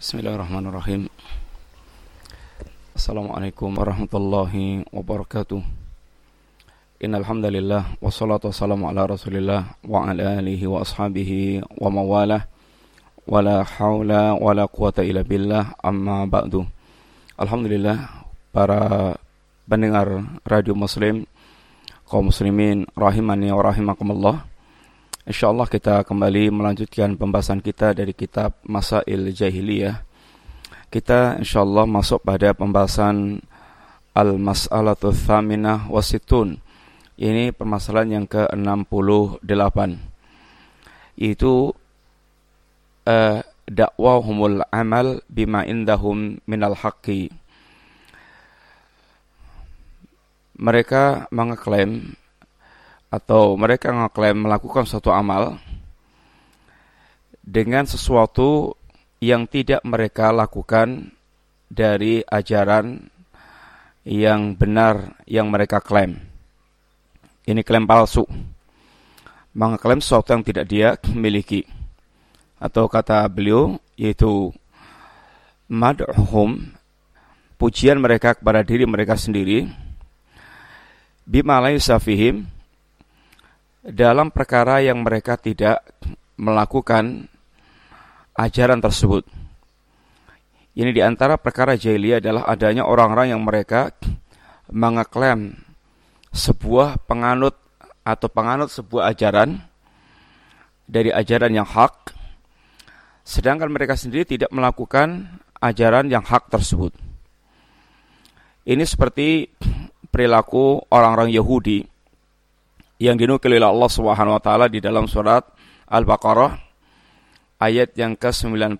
Bismillahirrahmanirrahim. Assalamualaikum warahmatullahi wabarakatuh. Innal hamdalillah wassalatu wassalamu ala Rasulillah wa ala alihi wa ashabihi wa mawalah. Wala haula wala quwata illa billah, amma ba'du. Alhamdulillah, para pendengar radio Muslim, kaum muslimin rahimani wa rahimakumullah. InsyaAllah kita kembali melanjutkan pembahasan kita dari kitab Masail Jahiliyah. Kita insyaAllah masuk pada pembahasan Al-Mas'alatu Thaminah Wasitun. Ini permasalahan yang ke-68, yaitu dakwahumul amal bima indahum minal haqqi. Mereka mengeklaim melakukan suatu amal dengan sesuatu yang tidak mereka lakukan dari ajaran yang benar yang mereka klaim. Ini klaim palsu, mengeklaim sesuatu yang tidak dia miliki. Atau kata beliau, yaitu mad'uhum, pujian mereka kepada diri mereka sendiri, bima laysa fihim, dalam perkara yang mereka tidak melakukan ajaran tersebut. Ini diantara perkara jahiliyah adalah adanya orang-orang yang mereka mengeklaim sebuah penganut sebuah ajaran dari ajaran yang hak, sedangkan mereka sendiri tidak melakukan ajaran yang hak tersebut. Ini seperti perilaku orang-orang Yahudi yang dinukil oleh Allah Subhanahu wa taala di dalam surat Al-Baqarah ayat yang ke-91,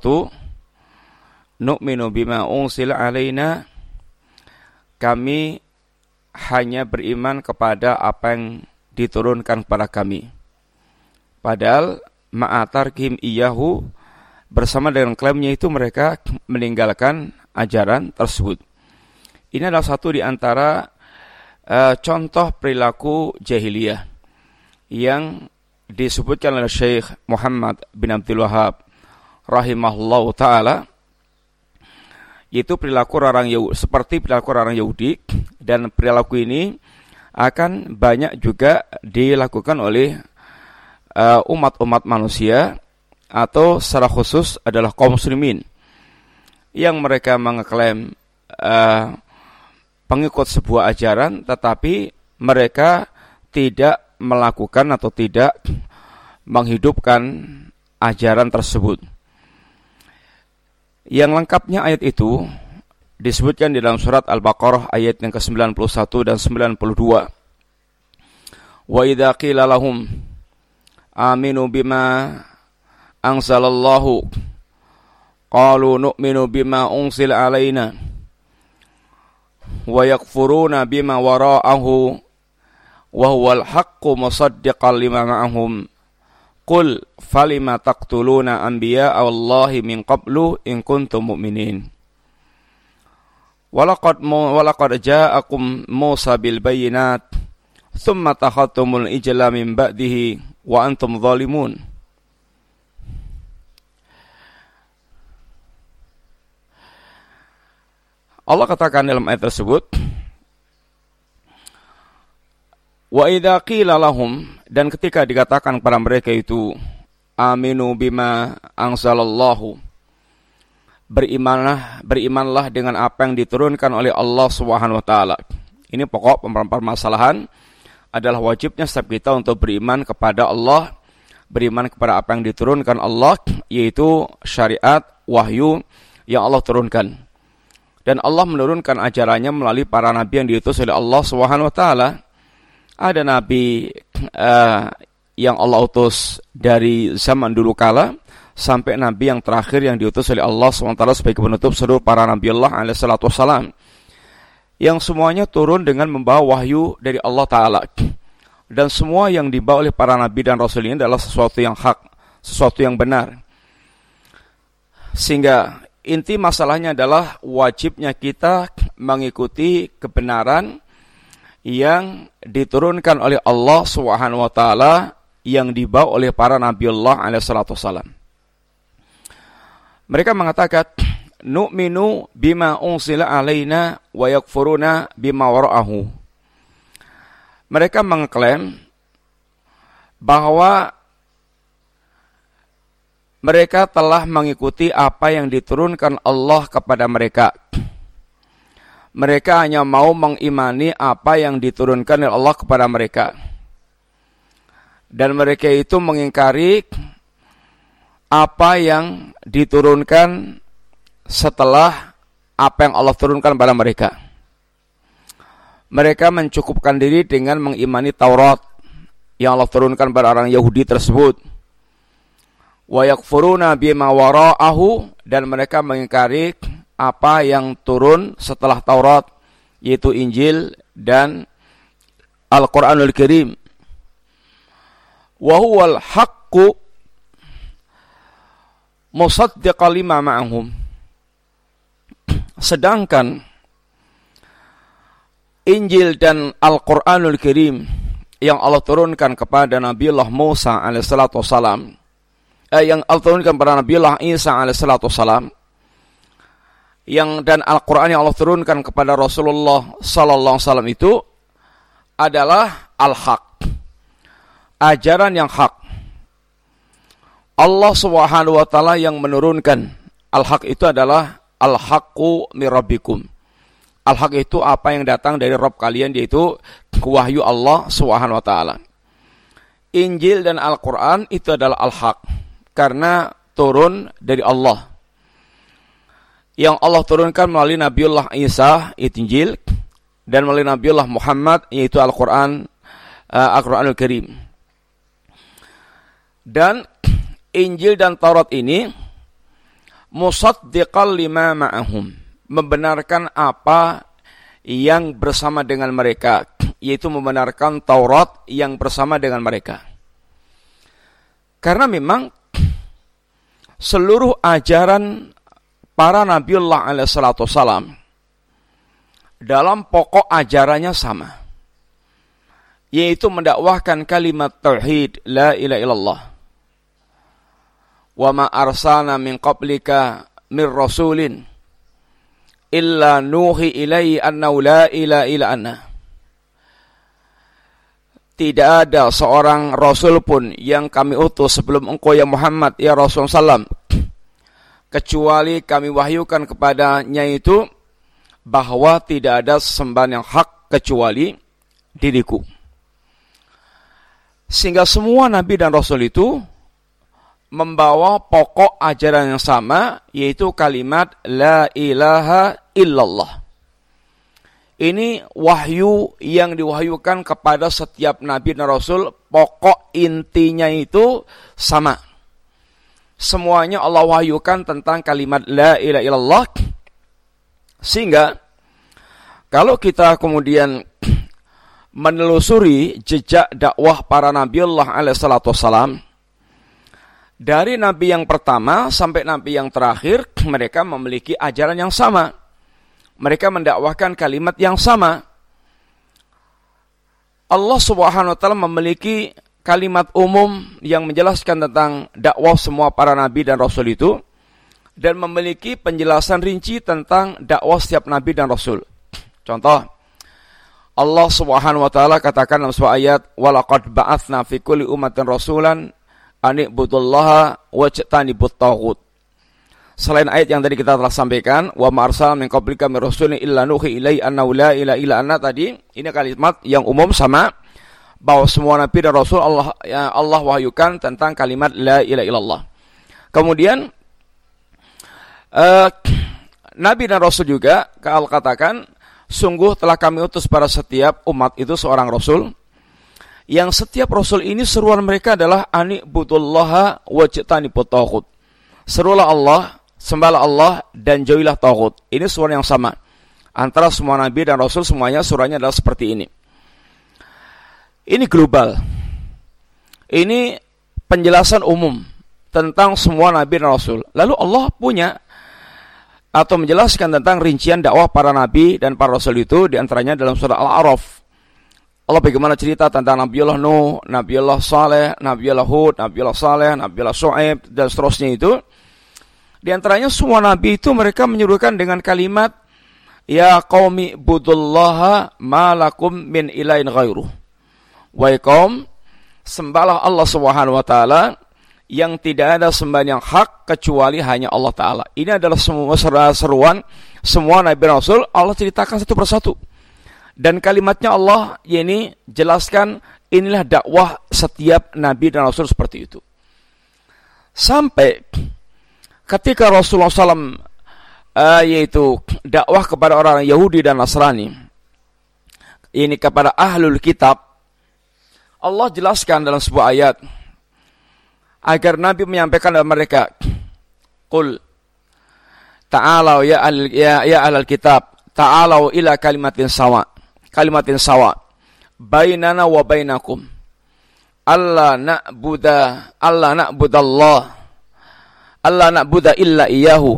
nu'minu bima unsila alaina, kami hanya beriman kepada apa yang diturunkan kepada kami. Padahal ma'atarkim iyahu, bersama dengan klaimnya itu mereka meninggalkan ajaran tersebut. Ini adalah satu di antara contoh perilaku jahiliyah yang disebutkan oleh Syekh Muhammad bin Abdul Wahhab rahimahullahu ta'ala, yaitu perilaku orang Yahudi, seperti perilaku orang Yahudi, dan perilaku ini akan banyak juga dilakukan oleh umat-umat manusia, atau secara khusus adalah kaum muslimin yang mereka mengeklaim pengikut sebuah ajaran, tetapi mereka tidak melakukan atau tidak menghidupkan ajaran tersebut. Yang lengkapnya ayat itu disebutkan di dalam surat Al-Baqarah ayat yang ke-91 dan 92. Wa idza qila lahum aminu bima anzalallahu qalu nu'minu bima unsila alaina wa yakfuruna bima wara'ahu wa huwal haqqu musaddiqan lima ma'ahum qul falima taqtuluna anbiya'a Allahi min qablu in kuntum mu'minin walaqad ja'akum Musa bil bayyinat thumma takhadtumul ijla min ba'dihi wa antum zalimun. Allah katakan dalam ayat tersebut, wa idza qila lahum, dan ketika dikatakan kepada mereka itu, aminu bima anzalallahu, berimanlah dengan apa yang diturunkan oleh Allah Subhanahu wa taala. Ini pokok permasalahan adalah wajibnya setiap kita untuk beriman kepada Allah, beriman kepada apa yang diturunkan Allah, yaitu syariat wahyu yang Allah turunkan. Dan Allah menurunkan ajarannya melalui para nabi yang diutus oleh Allah Subhanahu wa taala. Ada nabi yang Allah utus dari zaman dulu kala sampai nabi yang terakhir yang diutus oleh Allah Subhanahu wa taala sebagai penutup seluruh para nabi Allah alaihi salatu wassalam, yang semuanya turun dengan membawa wahyu dari Allah taala. Dan semua yang dibawa oleh para nabi dan rasul ini adalah sesuatu yang hak, sesuatu yang benar. Sehingga inti masalahnya adalah wajibnya kita mengikuti kebenaran yang diturunkan oleh Allah Subhanahu wa taala, yang dibawa oleh para nabiullah alaihi salatu wasallam. Mereka mengatakan, nu'minu bima unsila alaina wa yakfuruna bima wara'ahu. Mereka mengklaim bahwa mereka telah mengikuti apa yang diturunkan Allah kepada mereka. Mereka hanya mau mengimani apa yang diturunkan oleh Allah kepada mereka. Dan mereka itu mengingkari apa yang diturunkan setelah apa yang Allah turunkan kepada mereka. Mereka mencukupkan diri dengan mengimani Taurat yang Allah turunkan pada orang Yahudi tersebut. Wa yakfuruna bima wara'ahu, dan mereka mengingkari apa yang turun setelah Taurat, yaitu Injil dan Al-Qur'anul Karim. Wa huwal haqqu musaddiqan lima ma'ahum. Sedangkan Injil dan Al-Qur'anul Karim yang Allah turunkan kepada Nabiullah Musa alaihissalatu wassalam, yang Allah turunkan kepada Nabiullah Isa alaihissalatu wassalam, dan Al-Quran yang Allah turunkan kepada Rasulullah sallallahu alaihi wasallam itu adalah al-haq, ajaran yang hak. Allah Subhanahu wa taala yang menurunkan al-haq itu adalah al-haqqu mir rabbikum. Al-haq itu apa yang datang dari Rabb kalian, yaitu wahyu Allah Subhanahu wa taala. Injil dan Al-Qur'an itu adalah al-haq karena turun dari Allah. Yang Allah turunkan melalui Nabiullah Isa, itu Injil, dan melalui Nabiullah Muhammad, yaitu Al-Qur'an, Al-Qur'anul Karim. Dan Injil dan Taurat ini musaddiqan lima ma'ahum, membenarkan apa yang bersama dengan mereka, yaitu membenarkan Taurat yang bersama dengan mereka. Karena memang seluruh ajaran para Nabiullah alaihissalatu wassalam dalam pokok ajarannya sama, yaitu mendakwahkan kalimat tauhid la ilaha illallah. Wa ma arsalna min qablika min rasulin illa nuhi ilaihi annahu la ilaha illa anna. Tidak ada seorang rasul pun yang kami utus sebelum engkau ya Muhammad ya Rasulullah SAW, kecuali kami wahyukan kepadanya itu bahwa tidak ada sesembahan yang hak kecuali diriku. Sehingga semua nabi dan rasul itu membawa pokok ajaran yang sama, yaitu kalimat la ilaha illallah. Ini wahyu yang diwahyukan kepada setiap nabi dan rasul, pokok intinya itu sama. Semuanya Allah wahyukan tentang kalimat la ilaha illallah. Sehingga kalau kita kemudian menelusuri jejak dakwah para Nabiullah alaihissalatu wassalam, dari nabi yang pertama sampai nabi yang terakhir, mereka memiliki ajaran yang sama. Mereka mendakwahkan kalimat yang sama. Allah Subhanahu wa taala memiliki kalimat umum yang menjelaskan tentang dakwah semua para nabi dan rasul itu, dan memiliki penjelasan rinci tentang dakwah setiap nabi dan rasul. Contoh, Allah Subhanahu wa taala katakan dalam sebuah ayat, "Walaqad ba'atsna fi kulli ummatin rasulan an ibudullaha wajtanibut taghut." Selain ayat yang tadi kita telah sampaikan, wa ma arsalna min qablika min rasulin illa nuhi ilaihi annahu la ilaha illa ana, tadi ini kalimat yang umum sama, bahwa semua nabi dan rasul Allah wahyukan tentang kalimat la ilaha illallah. Kemudian nabi dan rasul juga Allah katakan, sungguh telah kami utus pada setiap umat itu seorang rasul, yang setiap rasul ini seruan mereka adalah ani'budullaha wajtanibut taghut. Serulah Allah, sembahlah Allah, dan jauhilah taghut. Ini seruan yang sama antara semua nabi dan rasul, semuanya suruhannya adalah seperti ini. Ini global. Ini penjelasan umum tentang semua nabi dan rasul. Lalu Allah punya atau menjelaskan tentang rincian dakwah para nabi dan para rasul itu, diantaranya dalam surah Al-A'raf. Allah bagaimana cerita tentang Nabiullah Nuh, Nabiullah Saleh, Nabiullah Hud, Nabiullah Saleh, Nabiullah Shu'aib, dan seterusnya itu. Di antaranya semua nabi itu mereka menyuruhkan dengan kalimat ya qaumi budullaha ma lakum min ilahin ghairuh. Wahai kaum, sembahlah Allah Subhanahu wa taala yang tidak ada sembahan yang hak kecuali hanya Allah taala. Ini adalah semua seruan semua nabi rasul, Allah ceritakan satu persatu. Dan kalimatnya Allah ini jelaskan inilah dakwah setiap nabi dan rasul seperti itu. Sampai ketika Rasulullah SAW yaitu dakwah kepada orang Yahudi dan Nasrani, ini kepada ahlul kitab, Allah jelaskan dalam sebuah ayat agar Nabi menyampaikan kepada mereka, Qul ta'alau ya ahlul kitab, ta'alau ila kalimatin sawa bainana wa bainakum alla na'buda illa iyyahu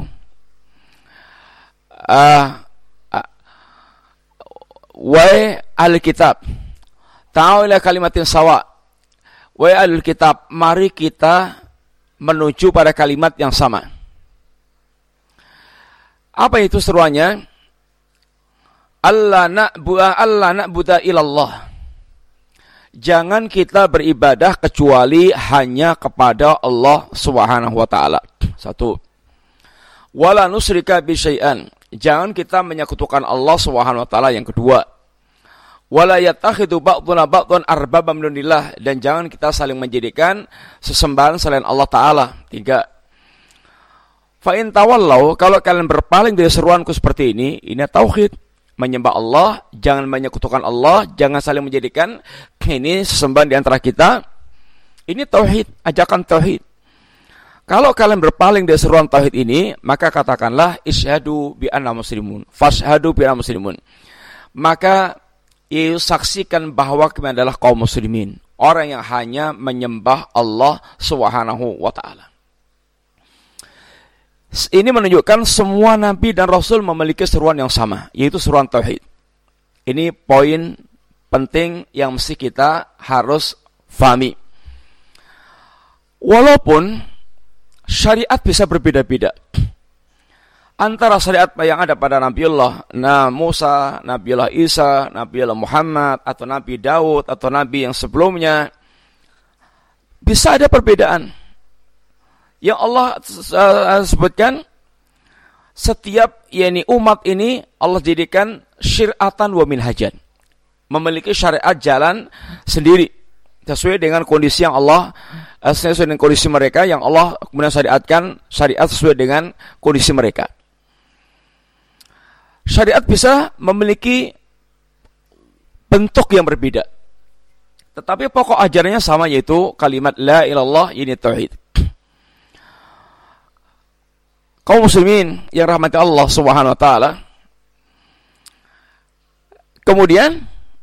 wa ahlul kitab ta'alau ila kalimatin sawa. Wa ahlul kitab, mari kita menuju pada kalimat yang sama. Apa itu seruannya? Allah na'buda ilallah. Jangan kita beribadah kecuali hanya kepada Allah Subhanahu wa taala. Satu. Wala nusyrika bi syai'an. Jangan kita menyekutukan Allah Subhanahu wa taala. Yang kedua. Wala yattakhidhu ba'duna ba'dhan arbabam min dunillah, dan jangan kita saling menjadikan sesembahan selain Allah taala. Tiga. Fa in tawallau, kalau kalian berpaling dari seruanku seperti ini tauhid. Menyembah Allah, jangan menyekutukan Allah, jangan saling menjadikan ini sesembahan di antara kita. Ini tauhid, ajakan tauhid. Kalau kalian berpaling dari seruan tauhid ini, maka katakanlah isyhadu bi anna muslimun, fashhadu bi anna muslimun. Maka saksikan bahwa kami adalah kaum muslimin, orang yang hanya menyembah Allah Subhanahu wa taala. Ini menunjukkan semua nabi dan rasul memiliki seruan yang sama, yaitu seruan tauhid. Ini poin penting yang mesti kita harus fahami. Walaupun syariat bisa berbeda-beda antara syariat yang ada pada Nabiullah Musa, Nabiullah Isa, Nabiullah Muhammad, atau Nabi Daud, atau Nabi yang sebelumnya, bisa ada perbedaan. Yang Allah sebutkan, setiap umat ini Allah jadikan syir'atan wa minhajan, memiliki syariat jalan sendiri sesuai dengan kondisi yang Allah sesuai dengan kondisi mereka, yang Allah kemudian syariatkan syariat sesuai dengan kondisi mereka. Syariat bisa memiliki bentuk yang berbeda, tetapi pokok ajarannya sama, yaitu kalimat la ilallah, ini tauhid. Kaum muslimin yang rahmati Allah Subhanahu wa taala. Kemudian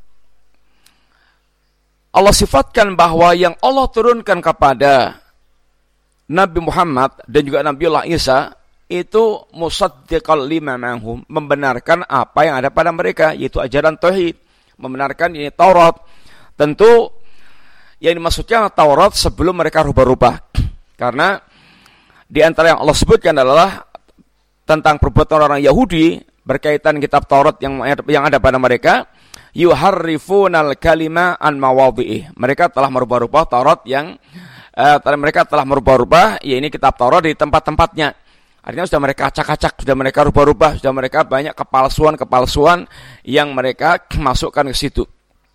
Allah sifatkan bahwa yang Allah turunkan kepada Nabi Muhammad dan juga Nabiullah Isa itu musaddiqal lima ma'hum, membenarkan apa yang ada pada mereka, yaitu ajaran tauhid, membenarkan ini Taurat. Tentu yang dimaksudnya Taurat sebelum mereka rubah-rubah. Karena di antara yang Allah sebutkan adalah tentang perbuatan orang Yahudi berkaitan kitab Taurat yang ada pada mereka, yuharrifunal kalima an mawadhi'i. Mereka telah merubah-rubah Taurat yang mereka telah merubah-rubah ini kitab Taurat di tempat-tempatnya. Artinya sudah mereka acak-acak, sudah mereka rubah-rubah, sudah mereka banyak kepalsuan-kepalsuan yang mereka masukkan ke situ.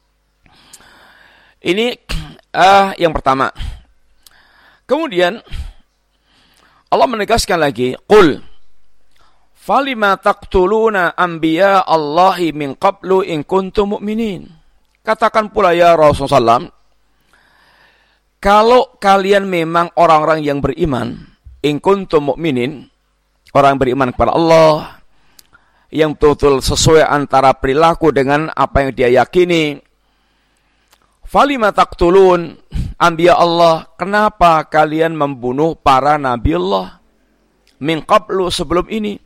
Ini yang pertama. Kemudian Allah menegaskan lagi, Qul falima taqtuluna anbiya Allahi min qablu in kuntum mu'minin. Katakan pula ya Rasulullah SAW, kalau kalian memang orang-orang yang beriman, in kuntum mu'minin, orang yang beriman kepada Allah, yang betul-betul sesuai antara perilaku dengan apa yang dia yakini, falima taqtulun anbiya Allah, kenapa kalian membunuh para nabi Allah min qablu, sebelum ini?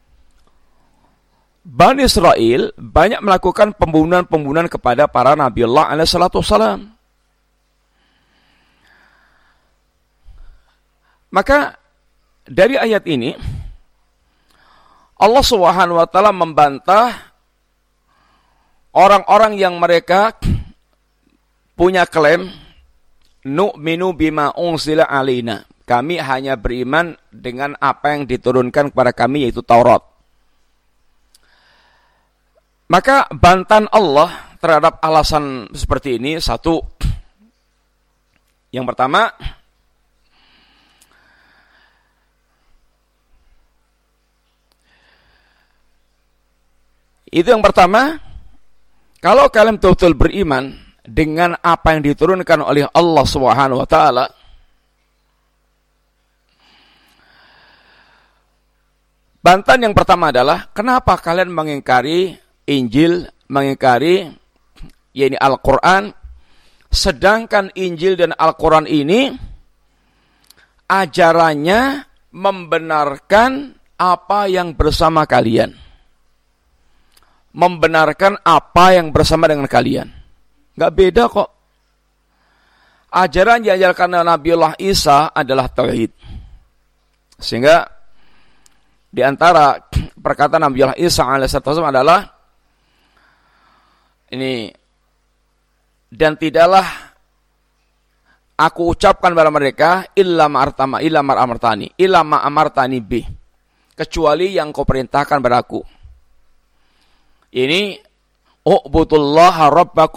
Bani Israel banyak melakukan pembunuhan-pembunuhan kepada para nabi Allah alaihi salatu wassalam. Maka dari ayat ini Allah Subhanahu wa taala membantah orang-orang yang mereka punya klaim nu'minu bima unzila alaina. Kami hanya beriman dengan apa yang diturunkan kepada kami, yaitu Taurat. Maka bantahan Allah terhadap alasan seperti ini, satu, yang pertama, kalau kalian betul-betul beriman dengan apa yang diturunkan oleh Allah Subhanahu wa taala, bantahan yang pertama adalah kenapa kalian mengingkari Injil, mengingkari yakni Al-Qur'an, sedangkan Injil dan Al-Qur'an ini ajarannya membenarkan apa yang bersama kalian. Membenarkan apa yang bersama dengan kalian. Enggak beda kok. Ajaran yang diajarkan Nabiullah Isa adalah tauhid. Sehingga di antara perkataan Nabiullah Isa alaihissalam adalah ini, dan tidaklah aku ucapkan kepada mereka illa ma amartani bih, kecuali yang kau perintahkan padaku. Ini u'budullaha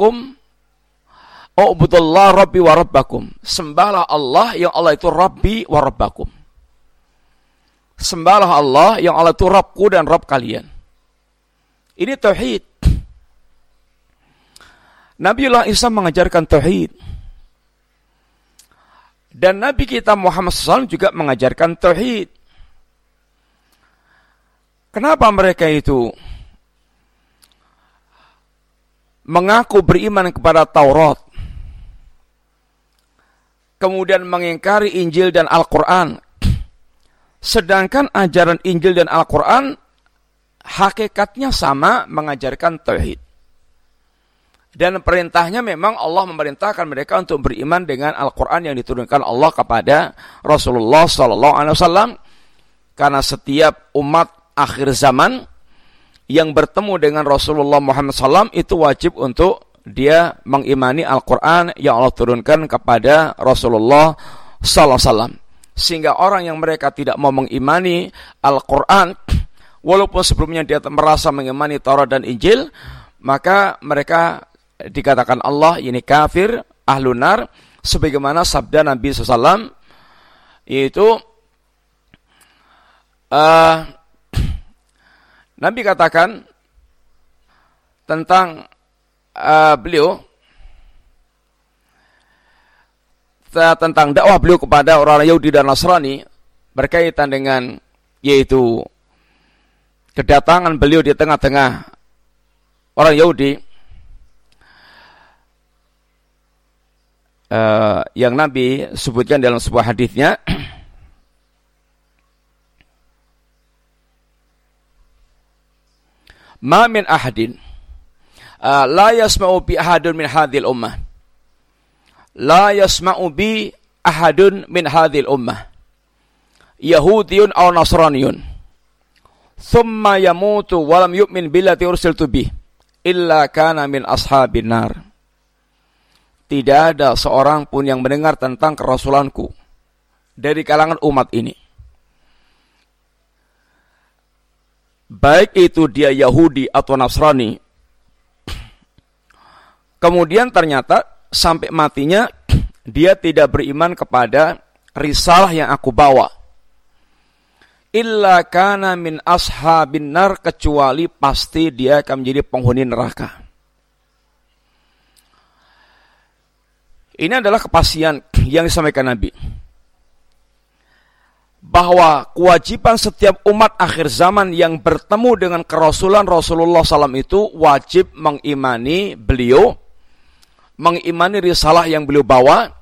rabbi wa rabbakum. Sembahlah Allah yang Allah itu Rabbi wa rabbakum. Sembahlah Allah yang Allah itu Rabbku dan Rabb kalian. Ini tauhid. Nabiullah Isa mengajarkan tauhid. Dan Nabi kita Muhammad SAW juga mengajarkan tauhid. Kenapa mereka itu mengaku beriman kepada Taurat, kemudian mengingkari Injil dan Al-Quran, sedangkan ajaran Injil dan Al-Quran hakikatnya sama, mengajarkan tauhid. Dan perintahnya memang Allah memerintahkan mereka untuk beriman dengan Al-Quran yang diturunkan Allah kepada Rasulullah SAW. Karena setiap umat akhir zaman yang bertemu dengan Rasulullah Muhammad SAW itu wajib untuk dia mengimani Al-Quran yang Allah turunkan kepada Rasulullah SAW. Sehingga orang yang mereka tidak mau mengimani Al-Quran, walaupun sebelumnya dia merasa mengimani Taurat dan Injil, maka mereka dikatakan Allah ini kafir, ahlun nar, sebagaimana sabda Nabi SAW, yaitu Nabi katakan tentang beliau, tentang dakwah beliau kepada orang Yahudi dan Nasrani berkaitan dengan yaitu kedatangan beliau di tengah-tengah orang Yahudi, yang Nabi sebutkan dalam sebuah hadisnya, ma min ahadin la yasma'u bi ahadun min hadhil ummah, la yasma'u bi ahadun min hadhil ummah yahudiyun aw nasraniyun thumma yamutu wa lam yu'min billati ursiltu bih illa kana min ashabin nar. Tidak ada seorang pun yang mendengar tentang kerasulanku dari kalangan umat ini, baik itu dia Yahudi atau Nasrani, kemudian ternyata sampai matinya dia tidak beriman kepada risalah yang aku bawa, illa kana min ashabin nar, kecuali pasti dia akan menjadi penghuni neraka. Ini adalah kepastian yang disampaikan Nabi, bahwa kewajiban setiap umat akhir zaman yang bertemu dengan kerasulan Rasulullah SAW itu wajib mengimani beliau, mengimani risalah yang beliau bawa,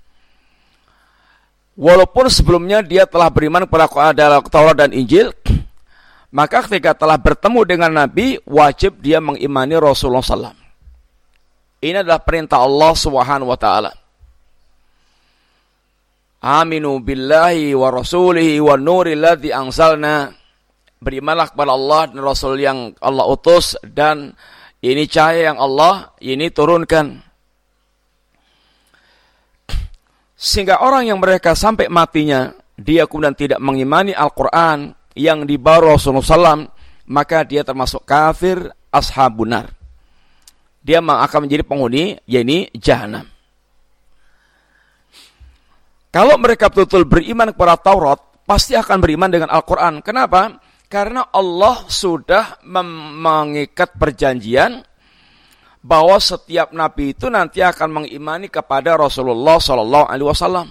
walaupun sebelumnya dia telah beriman kepada Taurat dan Injil. Maka ketika telah bertemu dengan Nabi, wajib dia mengimani Rasulullah SAW. Ini adalah perintah Allah Subhanahu wa taala. Aminu billahi wa rasulihi wa nuril ladzi anzalna. Berimanlah kepada Allah dan Rasul yang Allah utus, dan ini cahaya yang Allah ini turunkan. Sehingga orang yang mereka sampai matinya, dia kemudian tidak mengimani Al-Quran yang dibawa Rasulullah SAW, maka dia termasuk kafir ashabun nar. Dia akan menjadi penghuni, yakni jahanam. Kalau mereka betul-betul beriman kepada Taurat, pasti akan beriman dengan Al-Quran. Kenapa? Karena Allah sudah mengikat perjanjian bahwa setiap nabi itu nanti akan mengimani kepada Rasulullah SAW.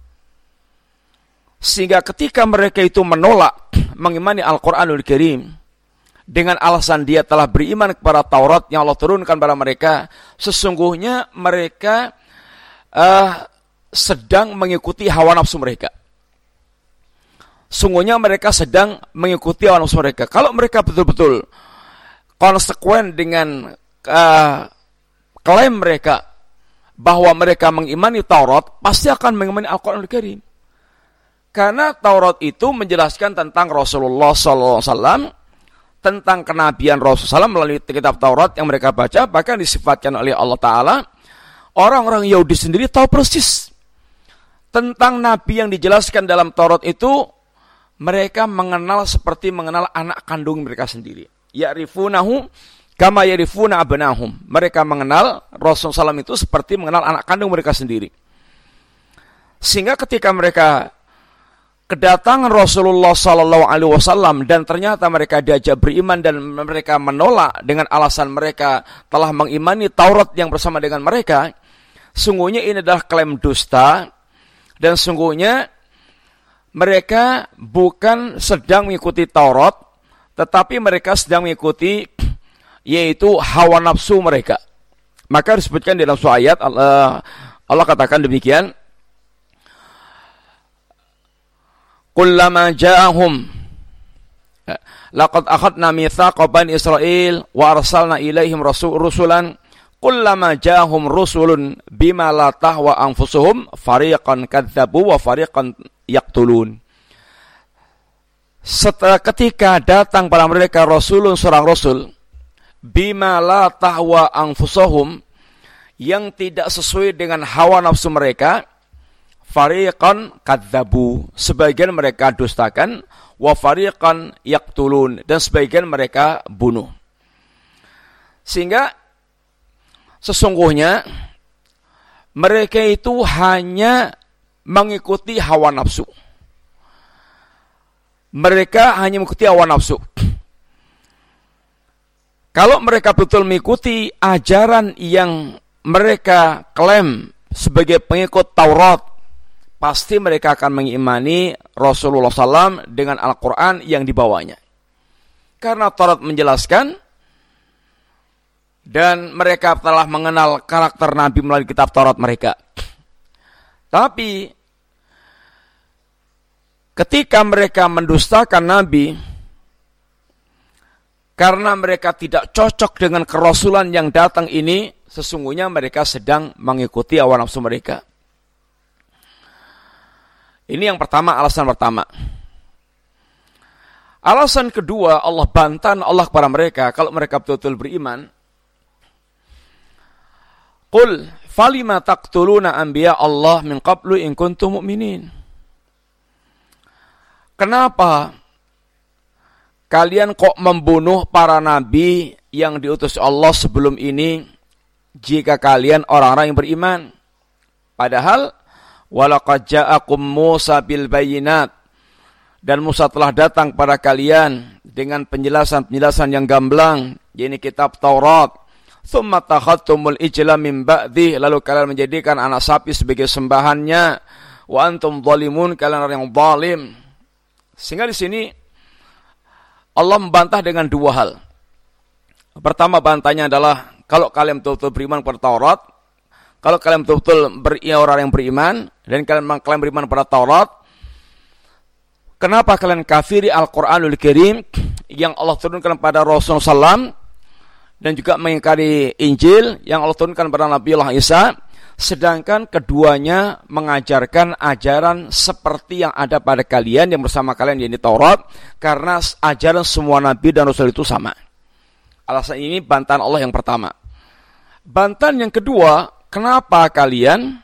Sehingga ketika mereka itu menolak mengimani Al-Quranul Karim dengan alasan dia telah beriman kepada Taurat yang Allah turunkan pada mereka, sesungguhnya mereka sedang mengikuti hawa nafsu mereka. Sungguhnya mereka sedang mengikuti hawa nafsu mereka. Kalau mereka betul-betul konsekuen dengan klaim mereka bahwa mereka mengimani Taurat, pasti akan mengimani Al-Quranul Karim. Karena Taurat itu menjelaskan tentang Rasulullah SAW, tentang kenabian Rasulullah SAW melalui kitab Taurat yang mereka baca, bahkan disifatkan oleh Allah Ta'ala. Orang-orang Yahudi sendiri tahu persis tentang Nabi yang dijelaskan dalam Taurat itu. Mereka mengenal seperti mengenal anak kandung mereka sendiri. Ya'rifunahu kama ya'rifuna abnahum. Mereka mengenal Rasulullah SAW itu seperti mengenal anak kandung mereka sendiri. Sehingga ketika mereka kedatangan Rasulullah SAW dan ternyata mereka diajak beriman dan mereka menolak dengan alasan mereka telah mengimani Taurat yang bersama dengan mereka, sungguhnya ini adalah klaim dusta. Dan sungguhnya mereka bukan sedang mengikuti Taurat, tetapi mereka sedang mengikuti yaitu hawa nafsu mereka. Maka disebutkan di dalam suatu ayat Allah katakan demikian, kullama ja'ahum laqad akhadna mitsaqa bani Israil wa arsalna ilaihim rusulan kullama ja'ahum rusulun bima la tahwa anfusuhum fariqan kadzabu wa fariqan yaqtulun. Setelah ketika datang pada mereka rasulun seorang rasul bima la tahwa anfusuhum, yang tidak sesuai dengan hawa nafsu mereka, fariqan kadzabu, sebagian mereka dustakan, wa fariqan yaqtulun, dan sebagian mereka bunuh. Sehingga sesungguhnya mereka itu hanya mengikuti hawa nafsu. Mereka hanya mengikuti hawa nafsu. Kalau mereka betul mengikuti ajaran yang mereka klaim sebagai pengikut Taurat, pasti mereka akan mengimani Rasulullah SAW dengan Al-Quran yang dibawanya. Karena Taurat menjelaskan, dan mereka telah mengenal karakter Nabi melalui kitab Taurat mereka. Tapi ketika mereka mendustakan Nabi, karena mereka tidak cocok dengan kerasulan yang datang ini, sesungguhnya mereka sedang mengikuti hawa nafsu mereka. Ini yang pertama, alasan pertama. Alasan kedua, Allah bantah Allah kepada mereka kalau mereka betul-betul beriman. Qul falima taqtuluna anbiya Allah min qablu in kuntum mu'minin. Kenapa kalian kok membunuh para nabi yang diutus Allah sebelum ini jika kalian orang-orang yang beriman? Padahal walaqad ja'akum Musa bil bayyinat, dan Musa telah datang pada kalian dengan penjelasan-penjelasan yang gamblang, yakni kitab Taurat. Tsumma takhadtumul ijla min ba'dih, lalu kalian menjadikan anak sapi sebagai sembahannya. Wa antum zalimun, kalian orang yang zalim. Sehingga di sini Allah membantah dengan dua hal. Pertama bantahnya adalah kalau kalian betul-betul beriman kepada Taurat, kalau kalian betul-betul orang yang beriman dan kalian mengklaim beriman pada Taurat, kenapa kalian kafiri Al-Quranul Karim yang Allah turunkan pada Rasulullah SAW dan juga mengingkari Injil yang Allah turunkan pada Nabiullah Isa, sedangkan keduanya mengajarkan ajaran seperti yang ada pada kalian, yang bersama kalian, yaitu Taurat, karena ajaran semua nabi dan rasul itu sama. Alasan ini bantahan Allah yang pertama. Bantahan yang kedua, kenapa kalian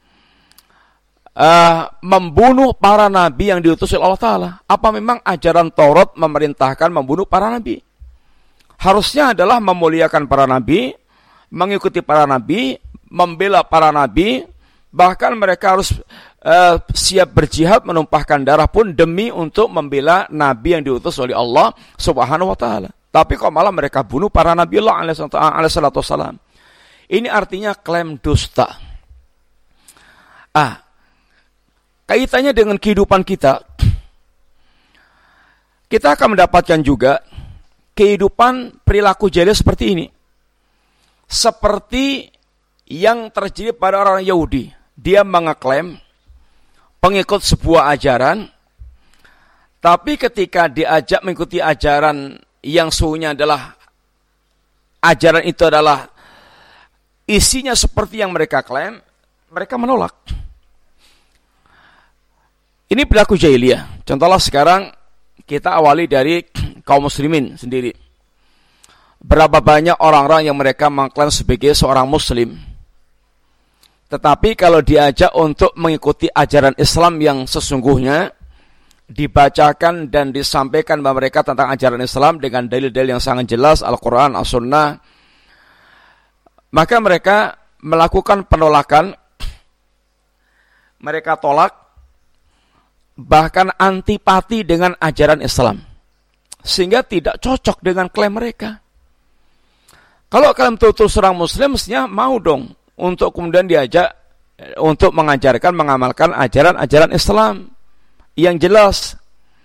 membunuh para nabi yang diutus oleh Allah Ta'ala? Apa memang ajaran Taurat memerintahkan membunuh para nabi? Harusnya adalah memuliakan para nabi, mengikuti para nabi, membela para nabi, bahkan mereka harus siap berjihad, menumpahkan darah pun demi untuk membela nabi yang diutus oleh Allah Subhanahu wa Ta'ala. Tapi kok malah mereka bunuh para nabi Allah alaihi salatu wassalam. Ini artinya klaim dusta. Kaitannya dengan kehidupan kita akan mendapatkan juga kehidupan perilaku jahiliyah seperti ini. Seperti yang terjadi pada orang Yahudi. Dia mengeklaim pengikut sebuah ajaran, tapi ketika diajak mengikuti ajaran yang sesungguhnya adalah ajaran itu adalah isinya seperti yang mereka klaim, mereka menolak. Ini perilaku jahiliyah. Contohnya sekarang kita awali dari kaum muslimin sendiri. Berapa banyak orang-orang yang mereka mengklaim sebagai seorang muslim, tetapi kalau diajak untuk mengikuti ajaran Islam yang sesungguhnya, dibacakan dan disampaikan kepada mereka tentang ajaran Islam dengan dalil-dalil yang sangat jelas, Al-Quran, As-Sunnah, maka mereka melakukan penolakan, mereka tolak, bahkan antipati dengan ajaran Islam, sehingga tidak cocok dengan klaim mereka. Kalau kalian betul-betul seorang muslim, mestinya mau dong untuk kemudian diajak untuk mengajarkan, mengamalkan ajaran-ajaran Islam yang jelas.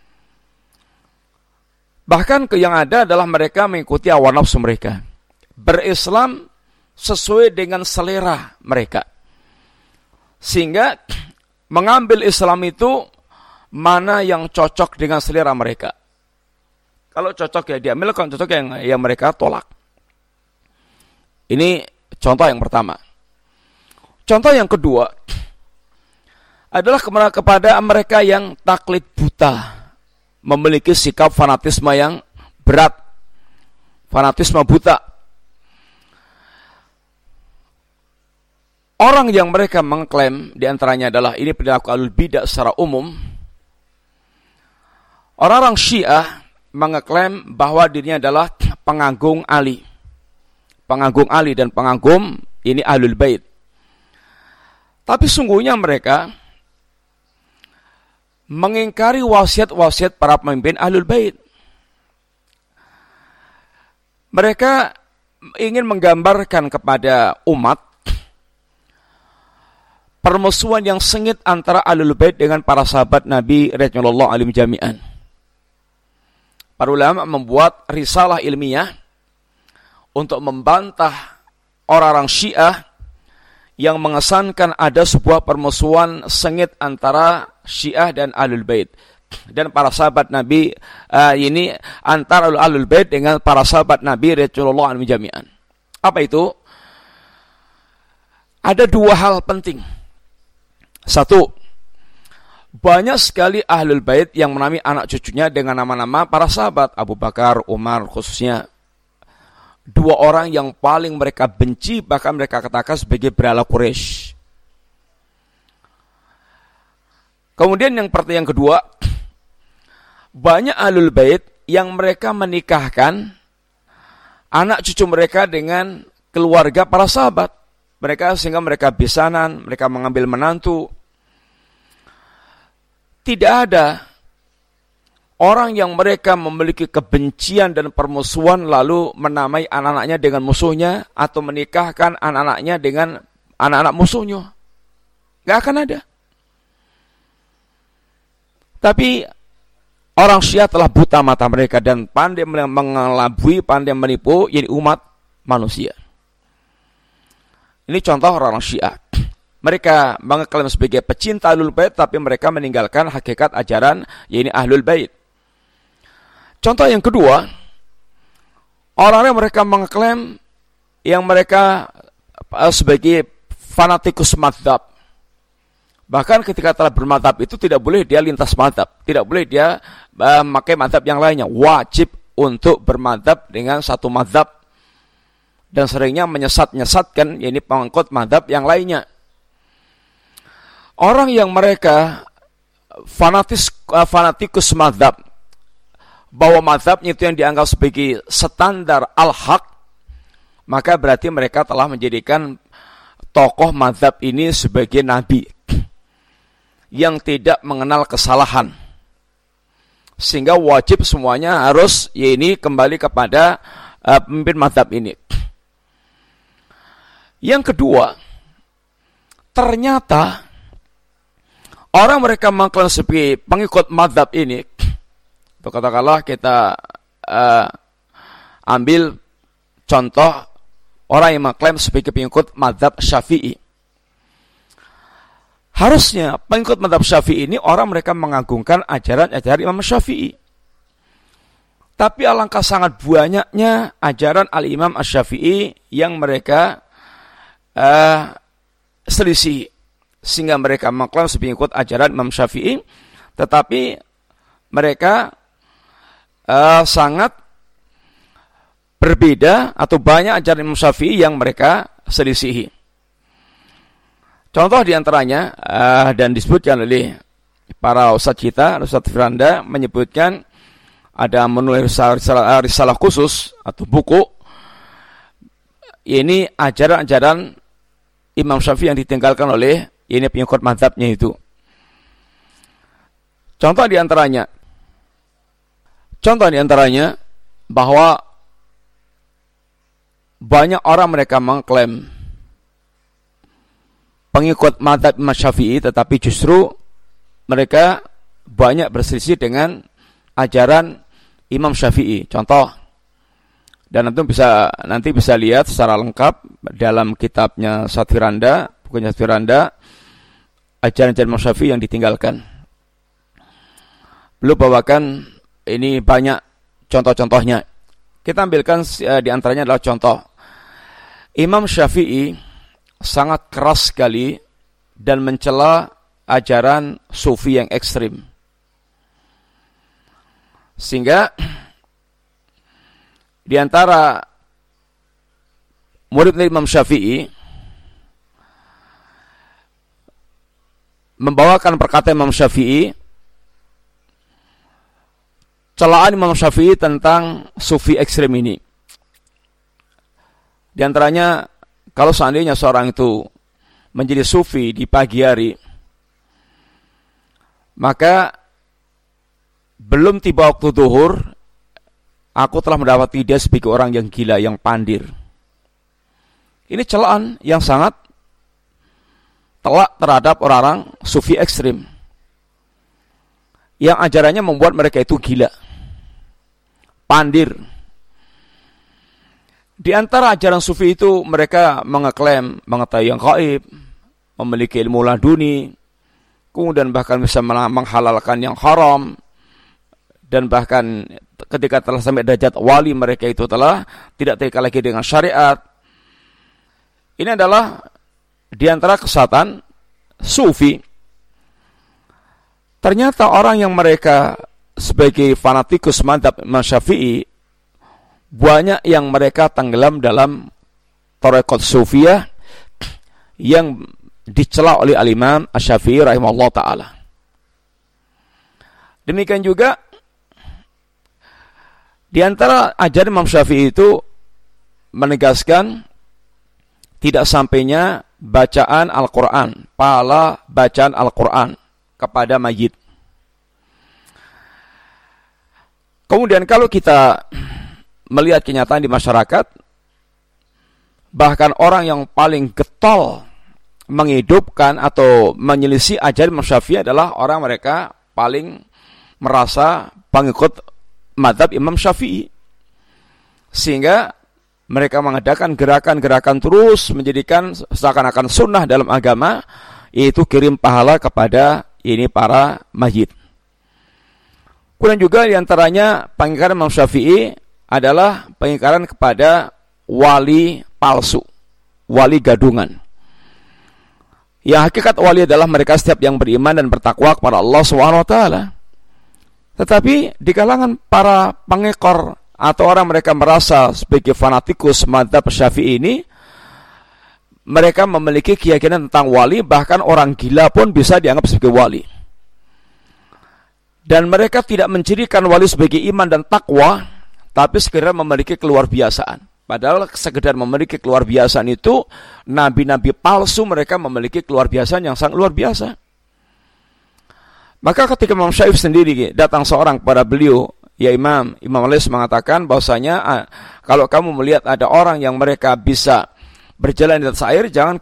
Bahkan yang ada adalah mereka mengikuti hawa nafsu mereka, berislam sesuai dengan selera mereka, sehingga mengambil Islam itu mana yang cocok dengan selera mereka. Kalau cocok ya diambil, kalau cocok yang mereka tolak. Ini contoh yang pertama. Contoh yang kedua adalah kepada mereka yang taklid buta, memiliki sikap fanatisme yang berat, fanatisme buta. Orang yang mereka mengklaim diantaranya adalah ini perilaku ahlul bidah secara umum. Orang-orang Syiah mengklaim bahwa dirinya adalah pengagum Ali. Pengagum Ali dan pengagum ini Ahlul Bait. Tapi sungguhnya mereka mengingkari wasiat-wasiat para pemimpin Ahlul Bait. Mereka ingin menggambarkan kepada umat permusuhan yang sengit antara Ahlul Bait dengan para sahabat Nabi radhiyallahu anhum jami'an. Para ulama membuat risalah ilmiah untuk membantah orang-orang Syiah yang mengesankan ada sebuah permusuhan sengit antara Syiah dan Ahlul Bait dan para sahabat Nabi, ini antara Ahlul Bait dengan para sahabat Nabi radhiyallahu anhum jami'an. Apa itu? Ada dua hal penting. Satu, banyak sekali Ahlul Bait yang menamai anak cucunya dengan nama-nama para sahabat, Abu Bakar, Umar khususnya. Dua orang yang paling mereka benci, bahkan mereka katakan sebagai berhala Quraisy. Kemudian yang kedua, banyak Ahlul Bait yang mereka menikahkan anak cucu mereka dengan keluarga para sahabat. Mereka sehingga mereka besanan, mereka mengambil menantu. Tidak ada orang yang mereka memiliki kebencian dan permusuhan lalu menamai anak-anaknya dengan musuhnya atau menikahkan anak-anaknya dengan anak-anak musuhnya. Gak akan ada. Tapi orang Syiah telah buta mata mereka dan pandai mengelabui, pandai menipu jadi umat manusia. Ini contoh orang Syiah. Mereka mengeklaim sebagai pecinta Ahlul Bait, tapi mereka meninggalkan hakikat ajaran, yaitu Ahlul Bait. Contoh yang kedua, orang yang mereka mengklaim yang mereka sebagai fanatikus madzhab. Bahkan ketika telah bermadzhab itu tidak boleh dia lintas madzhab, tidak boleh dia memakai madzhab yang lainnya. Wajib untuk bermadzhab dengan satu madzhab, dan seringnya menyesatkan, yakni pengikut madzhab yang lainnya. Orang yang mereka fanatikus madzhab, bahwa madzhabnya itu yang dianggap sebagai standar al-haq, maka berarti mereka telah menjadikan tokoh madzhab ini sebagai nabi yang tidak mengenal kesalahan, sehingga wajib semuanya harus ini kembali kepada pemimpin madzhab ini. Yang kedua, ternyata orang mereka mengklaim sebagai pengikut madzhab ini, katakanlah kita ambil contoh orang yang mengklaim sebagai pengikut madzhab Syafi'i. Harusnya pengikut madzhab Syafi'i ini orang mereka mengagungkan ajaran-ajaran Imam Syafi'i. Tapi alangkah sangat banyaknya ajaran Al-Imam Asy-Syafi'i yang mereka selisih, sehingga mereka mengklaim sebagai pengikut ajaran Imam Syafi'i, tetapi mereka sangat berbeda atau banyak ajaran Imam Syafi'i yang mereka selisihi. Contoh diantaranya dan disebutkan oleh para ustadz kita, Ustadz Firanda menyebutkan ada menulis risalah khusus atau buku, ini ajaran-ajaran Imam Syafi'i yang ditinggalkan oleh ini pengikut mazhabnya itu. Contoh diantaranya bahwa banyak orang mereka mengklaim pengikut mazhab Imam Syafi'i, tetapi justru mereka banyak berselisih dengan ajaran Imam Syafi'i. Contoh, dan nanti bisa lihat secara lengkap dalam kitabnya Ustadz Firanda, bukunya Ustadz Firanda, ajaran-ajaran Imam Syafi'i yang ditinggalkan. Beliau bawakan ini banyak contoh-contohnya. Kita ambilkan diantaranya adalah contoh. Imam Syafi'i sangat keras sekali dan mencela ajaran sufi yang ekstrim. Sehingga di antara murid Imam Syafi'i membawakan perkataan Imam Syafi'i, celaan Imam Syafi'i tentang sufi ekstrim ini. Di antaranya, kalau seandainya seorang itu menjadi sufi di pagi hari, maka belum tiba waktu zuhur, aku telah mendapati dia sebagai orang yang gila, yang pandir. Ini celaan yang sangat telak terhadap orang-orang sufi ekstrim, yang ajarannya membuat mereka itu gila, pandir. Di antara ajaran sufi itu mereka mengeklaim mengetahui yang gaib, memiliki ilmu laduni, kemudian bahkan bisa menghalalkan yang haram, dan bahkan ketika telah sampai derajat wali, mereka itu telah tidak terikat lagi dengan syariat. Ini adalah di antara kesesatan sufi. Ternyata orang yang mereka sebagai fanatikus mazhab Imam Syafi'i, banyak yang mereka tenggelam dalam tarekat sufiyah yang dicela oleh Al-Imam Asy-Syafi'i rahimahullah ta'ala. Demikian juga di antara ajaran Imam Syafi'i itu menegaskan tidak sampainya bacaan Al-Quran, pahala bacaan Al-Quran kepada mayit. Kemudian kalau kita melihat kenyataan di masyarakat, bahkan orang yang paling getol menghidupkan atau menyelisih ajaran Imam Syafi'i adalah orang mereka paling merasa pengikut mazhab Imam Syafi'i, sehingga mereka mengadakan gerakan-gerakan terus menjadikan seakan-akan sunnah dalam agama, yaitu kirim pahala kepada ini para mayit. Kemudian juga diantaranya pengingkaran Imam Syafi'i adalah pengingkaran kepada wali palsu, wali gadungan. Yang hakikat wali adalah mereka setiap yang beriman dan bertakwa kepada Allah SWT. Tetapi di kalangan para pengekor atau orang mereka merasa sebagai fanatikus mazhab Syafi'i ini, mereka memiliki keyakinan tentang wali, bahkan orang gila pun bisa dianggap sebagai wali. Dan mereka tidak mencirikan wali sebagai iman dan takwa, tapi sekedar memiliki keluar biasaan. Padahal sekedar memiliki keluar biasaan itu, nabi-nabi palsu mereka memiliki keluar biasaan yang sangat luar biasa. Maka ketika Imam Syafi'i sendiri datang seorang kepada beliau, ya Imam Malik mengatakan bahwasanya kalau kamu melihat ada orang yang mereka bisa berjalan di atas air, jangan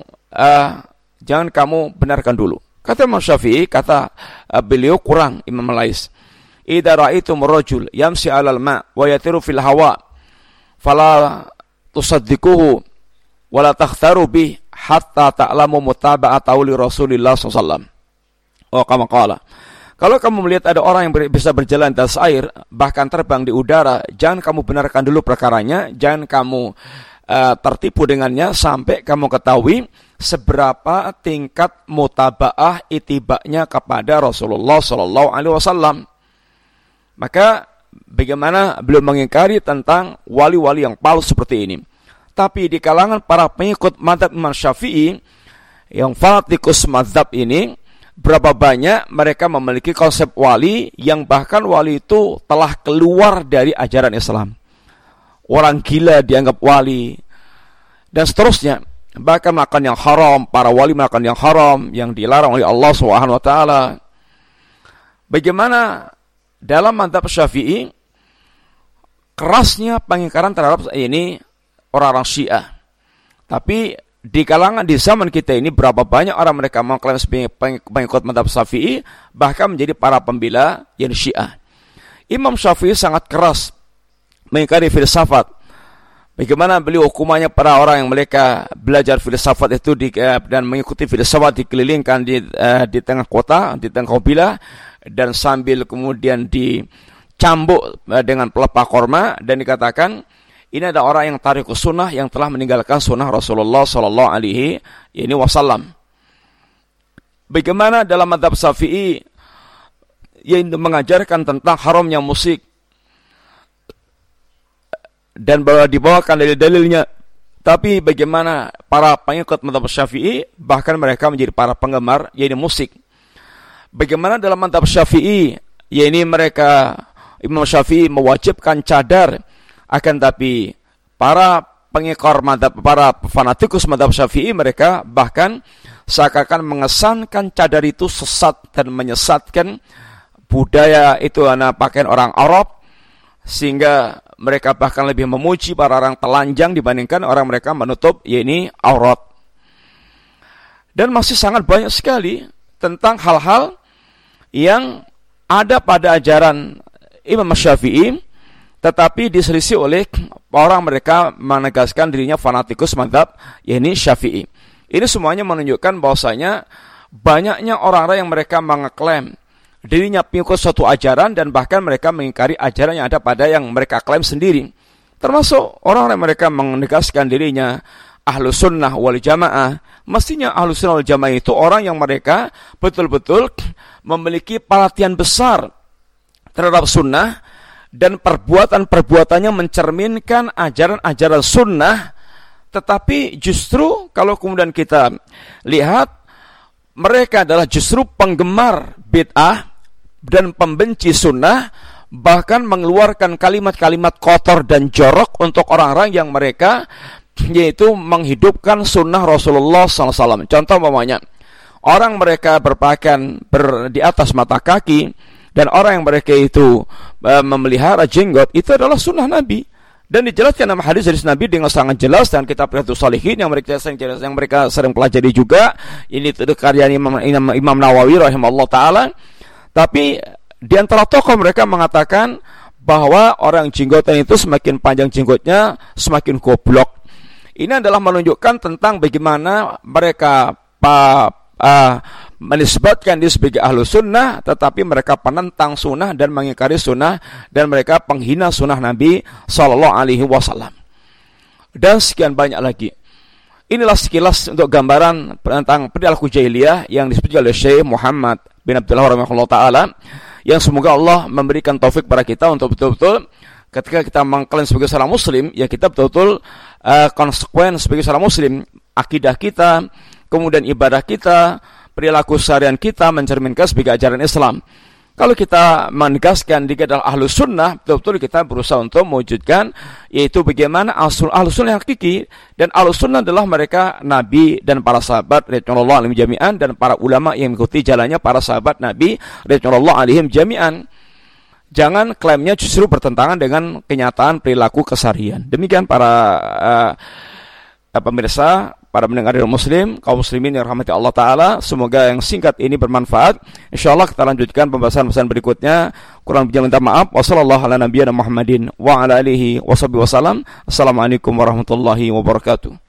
kamu benarkan dulu. Kata Imam Syafi'i, kata beliau kurang Imam Malik. Idza ra'aitum rajul yamshi 'alal ma' wa yatiru fil hawa fala tusaddiquhu wa la takhtaru bih hatta ta'lamu mutaba'atahu li Rasulillah sallallahu alaihi wasallam. Oh, kama qala. Kalau kamu melihat ada orang yang bisa berjalan di atas air, bahkan terbang di udara, jangan kamu benarkan dulu perkaranya, jangan kamu tertipu dengannya sampai kamu ketahui seberapa tingkat mutaba'ah itibaknya kepada Rasulullah sallallahu alaihi wasallam. Maka bagaimana beliau mengingkari tentang wali-wali yang palsu seperti ini. Tapi di kalangan para pengikut mazhab Imam Syafi'i yang fanatikus mazhab ini, berapa banyak mereka memiliki konsep wali yang bahkan wali itu telah keluar dari ajaran Islam. Orang gila dianggap wali dan seterusnya. Bahkan makan yang haram, para wali makan yang haram yang dilarang oleh Allah SWT. Bagaimana dalam mazhab Syafi'i kerasnya pengingkaran terhadap ini orang-orang Syiah. Tapi di kalangan di zaman kita ini berapa banyak orang mereka mengklaim sebagai pengikut mazhab Syafi'i, bahkan menjadi para pembela yang Syiah. Imam Syafi'i sangat keras mengingkari filsafat. Bagaimana beliau hukumannya para orang yang mereka belajar filsafat itu dan mengikuti filsafat dikelilingkan di tengah kota, di tengah kabilah, dan sambil kemudian dicambuk dengan pelepah korma dan dikatakan ini ada orang yang tarikus sunnah yang telah meninggalkan sunnah Rasulullah sallallahu alaihi wasallam. Bagaimana dalam mazhab Syafi'i yang mengajarkan tentang haramnya musik dan dibawakan dalil-dalilnya, tapi bagaimana para pengikut mazhab Syafi'i bahkan mereka menjadi para penggemar yaitu musik. Bagaimana dalam mazhab Syafi'i yaitu mereka Imam Syafi'i mewajibkan cadar, akan tapi para pengikor mazhab, para fanatikus mazhab Syafi'i mereka bahkan seakan-akan mengesankan cadar itu sesat dan menyesatkan budaya itu pakaian orang Arab, sehingga mereka bahkan lebih memuji para orang telanjang dibandingkan orang mereka menutup yaitu aurat. Dan masih sangat banyak sekali tentang hal-hal yang ada pada ajaran Imam Syafi'i, tetapi diselisih oleh orang mereka menegaskan dirinya fanatikus mazhab yaitu Syafi'i. Ini semuanya menunjukkan bahwasanya banyaknya orang-orang yang mereka mengeklaim dirinya pengikut suatu ajaran dan bahkan mereka mengingkari ajaran yang ada pada yang mereka klaim sendiri. Termasuk orang-orang yang mereka menegaskan dirinya Ahlus Sunnah wal Jamaah. Mestinya Ahlus Sunnah wal Jamaah itu orang yang mereka betul-betul memiliki perhatian besar terhadap sunnah dan perbuatan-perbuatannya mencerminkan ajaran-ajaran sunnah. Tetapi justru kalau kemudian kita lihat, mereka adalah justru penggemar bid'ah dan pembenci sunnah, bahkan mengeluarkan kalimat-kalimat kotor dan jorok untuk orang-orang yang mereka yaitu menghidupkan sunnah Rasulullah SAW. Contoh umpamanya, orang mereka berpakaian di atas mata kaki, dan orang yang mereka itu memelihara jenggot, itu adalah sunnah Nabi. Dan dijelaskan dalam hadis dari Nabi dengan sangat jelas, dan kitab Riyadhus Shalihin yang mereka sering pelajari juga. Ini itu karya Imam Nawawi rahimahullah ta'ala. Tapi di antara tokoh mereka mengatakan bahwa orang jenggotan itu semakin panjang jenggotnya, semakin goblok. Ini adalah menunjukkan tentang bagaimana mereka menisbatkan diri sebagai ahlu sunnah, tetapi mereka penentang sunnah dan mengingkari sunnah, dan mereka penghina sunnah Nabi Sallallahu Alaihi Wasallam. Dan sekian banyak lagi. inilah sekilas untuk gambaran tentang perilaku jahiliyah yang disebut oleh Syekh Muhammad bin Abdullah rahimahullah ta'ala, yang semoga Allah memberikan taufik kepada kita untuk betul-betul ketika kita mengklaim sebagai seorang muslim, ya kita betul-betul konsekuen sebagai seorang muslim. Akidah kita, kemudian ibadah kita, perilaku seharian kita mencerminkan sebagai ajaran Islam. Kalau kita menegaskan diri adalah ahlus sunnah, betul-betul kita berusaha untuk mewujudkan, yaitu bagaimana ahlus sunnah yang hakiki. Dan ahlus sunnah adalah mereka Nabi dan para sahabat radhiyallahu anhum jami'an, dan para ulama yang mengikuti jalannya para sahabat Nabi radhiyallahu anhum jami'an. Jangan klaimnya justru bertentangan dengan kenyataan perilaku keseharian. Demikian para pemirsa, para pendengar Radio Muslim, kaum muslimin yang rahmati Allah Ta'ala, semoga yang singkat ini bermanfaat. InsyaAllah kita lanjutkan pembahasan-pembahasan berikutnya. Kurang lebihnya minta maaf. Wassalamualaikum warahmatullahi wabarakatuh.